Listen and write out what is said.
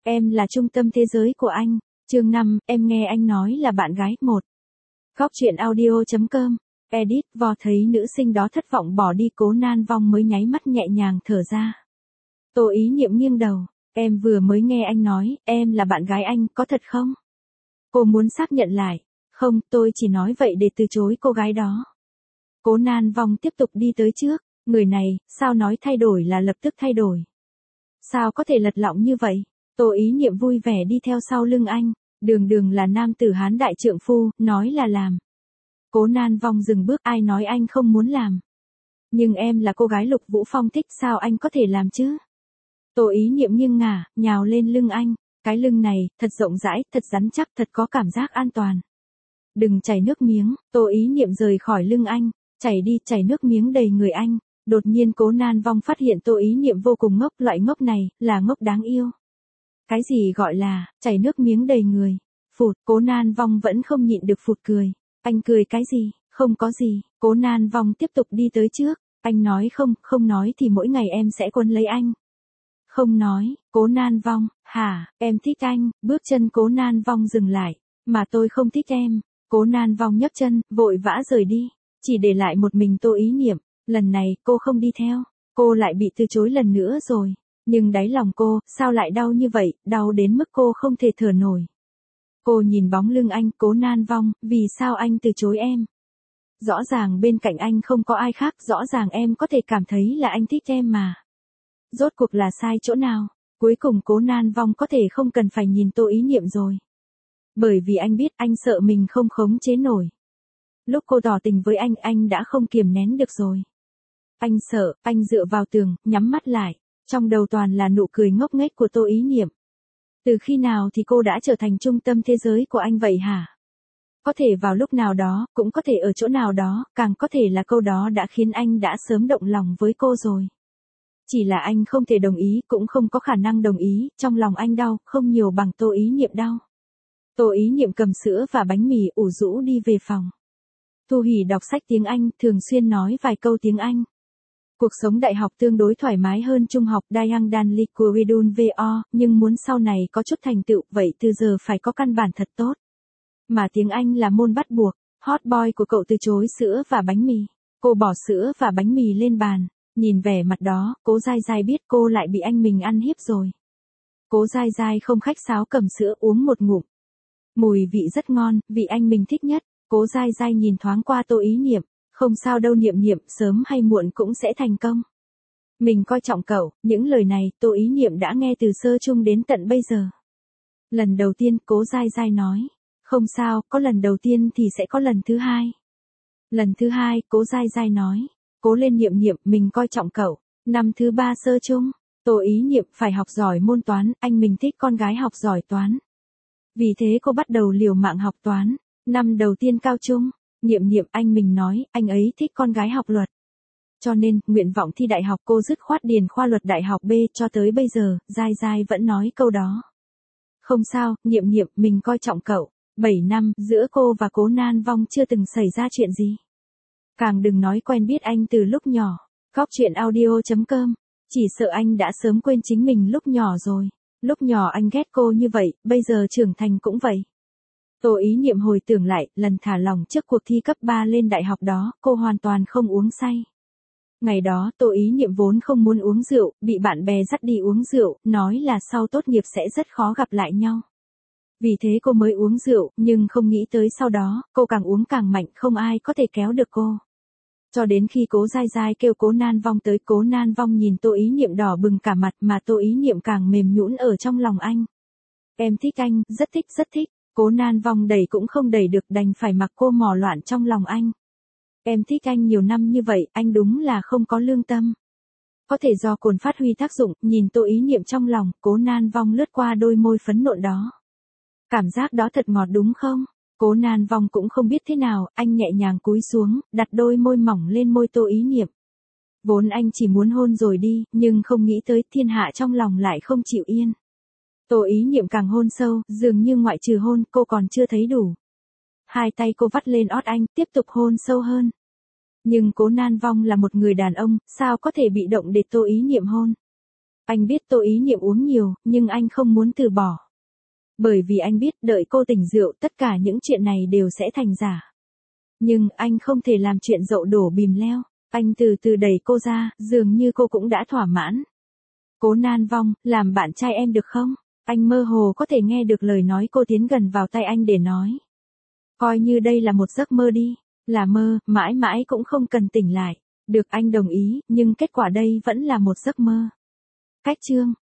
Em là trung tâm thế giới của anh. Chương 5, em nghe anh nói là bạn gái. 1. Góc truyện audio.com. Edit. Vò thấy nữ sinh đó thất vọng bỏ đi, Cố Nan Vong mới nháy mắt nhẹ nhàng thở ra. Tô Ý Niệm nghiêng đầu. Em vừa mới nghe anh nói, em là bạn gái anh, có thật không? Cô muốn xác nhận lại. Không, tôi chỉ nói vậy để từ chối cô gái đó. Cố Nan Vong tiếp tục đi tới trước. Người này, sao nói thay đổi là lập tức thay đổi? Sao có thể lật lọng như vậy? Tô Ý Niệm vui vẻ đi theo sau lưng anh. Đường Đường là nam tử Hán đại trượng phu, nói là làm. Cố Nan Vong dừng bước. Ai nói anh không muốn làm? Nhưng em là cô gái Lục Vũ Phong thích, sao anh có thể làm chứ? Tô Ý Niệm nghiêng ngả, nhào lên lưng anh. Cái lưng này, thật rộng rãi, thật rắn chắc, thật có cảm giác an toàn. Đừng chảy nước miếng. Tô Ý Niệm rời khỏi lưng anh. Chảy đi, chảy nước miếng đầy người anh. Đột nhiên Cố Nan Vong phát hiện Tô Ý Niệm vô cùng ngốc, loại ngốc này, là ngốc đáng yêu. Cái gì gọi là, chảy nước miếng đầy người? Phụt, Cố Nan Vong vẫn không nhịn được phụt cười. Anh cười cái gì? Không có gì. Cố Nan Vong tiếp tục đi tới trước. Anh nói không, không nói thì mỗi ngày em sẽ quấn lấy anh. Không nói. Cố Nan Vong, hả, em thích anh. Bước chân Cố Nan Vong dừng lại. Mà tôi không thích em. Cố Nan Vong nhấc chân, vội vã rời đi. Chỉ để lại một mình Tô Ý Niệm. Lần này, cô không đi theo. Cô lại bị từ chối lần nữa rồi. Nhưng đáy lòng cô, sao lại đau như vậy, đau đến mức cô không thể thở nổi. Cô nhìn bóng lưng anh. Cố Nan Vong, vì sao anh từ chối em? Rõ ràng bên cạnh anh không có ai khác, rõ ràng em có thể cảm thấy là anh thích em mà. Rốt cuộc là sai chỗ nào? Cuối cùng Cố Nan Vong có thể không cần phải nhìn Tô Ý Niệm rồi. Bởi vì anh biết anh sợ mình không khống chế nổi. Lúc cô tỏ tình với anh đã không kiềm nén được rồi. Anh sợ, anh dựa vào tường, nhắm mắt lại. Trong đầu toàn là nụ cười ngốc nghếch của Tô Ý Niệm. Từ khi nào thì cô đã trở thành trung tâm thế giới của anh vậy hả? Có thể vào lúc nào đó, cũng có thể ở chỗ nào đó, càng có thể là câu đó đã khiến anh đã sớm động lòng với cô rồi. Chỉ là anh không thể đồng ý, cũng không có khả năng đồng ý, trong lòng anh đau, không nhiều bằng Tô Ý Niệm đau. Tô Ý Niệm cầm sữa và bánh mì ủ rũ đi về phòng. Thu Hỉ đọc sách tiếng Anh, thường xuyên nói vài câu tiếng Anh. Cuộc sống đại học tương đối thoải mái hơn trung học. Dayang Dan Lee của Redun VO, nhưng muốn sau này có chút thành tựu, vậy từ giờ phải có căn bản thật tốt. Mà tiếng Anh là môn bắt buộc. Hot boy của cậu từ chối sữa và bánh mì. Cô bỏ sữa và bánh mì lên bàn. Nhìn vẻ mặt đó, Cố Giai Giai biết cô lại bị anh mình ăn hiếp rồi. Cố Giai Giai không khách sáo cầm sữa uống một ngụm. Mùi vị rất ngon, vị anh mình thích nhất. Cố Giai Giai nhìn thoáng qua Tô Ý Niệm. Không sao đâu Niệm Niệm, sớm hay muộn cũng sẽ thành công. Mình coi trọng cậu. Những lời này Tô Ý Niệm đã nghe từ sơ chung đến tận bây giờ. Lần đầu tiên Cố Giai Giai nói. Không sao, có lần đầu tiên thì sẽ có lần thứ hai. Lần thứ hai, Cố Giai Giai nói. Cố lên Niệm Niệm, mình coi trọng cậu. Năm thứ 3 sơ chung, Tô Ý Niệm phải học giỏi môn toán, anh mình thích con gái học giỏi toán. Vì thế cô bắt đầu liều mạng học toán. Năm đầu tiên cao trung, Niệm Niệm, anh mình nói, anh ấy thích con gái học luật. Cho nên, nguyện vọng thi đại học cô dứt khoát điền khoa luật đại học B, cho tới bây giờ, Giai Giai vẫn nói câu đó. Không sao, Niệm Niệm, mình coi trọng cậu. 7 năm, giữa cô và Cố Nan Vong chưa từng xảy ra chuyện gì. Càng đừng nói quen biết anh từ lúc nhỏ. Góc truyện audio.com. Chỉ sợ anh đã sớm quên chính mình lúc nhỏ rồi. Lúc nhỏ anh ghét cô như vậy, bây giờ trưởng thành cũng vậy. Tô Ý Niệm hồi tưởng lại, lần thả lỏng trước cuộc thi cấp 3 lên đại học đó, cô hoàn toàn không uống say. Ngày đó Tô Ý Niệm vốn không muốn uống rượu, bị bạn bè dắt đi uống rượu, nói là sau tốt nghiệp sẽ rất khó gặp lại nhau. Vì thế cô mới uống rượu, nhưng không nghĩ tới sau đó, cô càng uống càng mạnh, không ai có thể kéo được cô. Cho đến khi Cố Giai Giai kêu Cố Nan Vong tới, Cố Nan Vong nhìn Tô Ý Niệm đỏ bừng cả mặt, mà Tô Ý Niệm càng mềm nhũn ở trong lòng anh. Em thích anh, rất thích, rất thích. Cố Nan Vong đẩy cũng không đẩy được, đành phải mặc cô mò loạn trong lòng anh. Em thích anh nhiều năm như vậy, anh đúng là không có lương tâm. Có thể do cồn phát huy tác dụng, nhìn Tô Ý Niệm trong lòng, Cố Nan Vong lướt qua đôi môi phấn nộn đó. Cảm giác đó thật ngọt đúng không? Cố Nan Vong cũng không biết thế nào, anh nhẹ nhàng cúi xuống, đặt đôi môi mỏng lên môi Tô Ý Niệm. Vốn anh chỉ muốn hôn rồi đi, nhưng không nghĩ tới thiên hạ trong lòng lại không chịu yên. Tô Ý Niệm càng hôn sâu, dường như ngoại trừ hôn, cô còn chưa thấy đủ. Hai tay cô vắt lên ót anh, tiếp tục hôn sâu hơn. Nhưng Cố Nan Vong là một người đàn ông, sao có thể bị động để Tô Ý Niệm hôn? Anh biết Tô Ý Niệm uống nhiều, nhưng anh không muốn từ bỏ. Bởi vì anh biết đợi cô tỉnh rượu tất cả những chuyện này đều sẽ thành giả. Nhưng anh không thể làm chuyện dậu đổ bìm leo. Anh từ từ đẩy cô ra, dường như cô cũng đã thỏa mãn. Cố Nan Vong, làm bạn trai em được không? Anh mơ hồ có thể nghe được lời nói cô tiến gần vào tay anh để nói. Coi như đây là một giấc mơ đi. Là mơ, mãi mãi cũng không cần tỉnh lại. Được, anh đồng ý, nhưng kết quả đây vẫn là một giấc mơ. Cách chương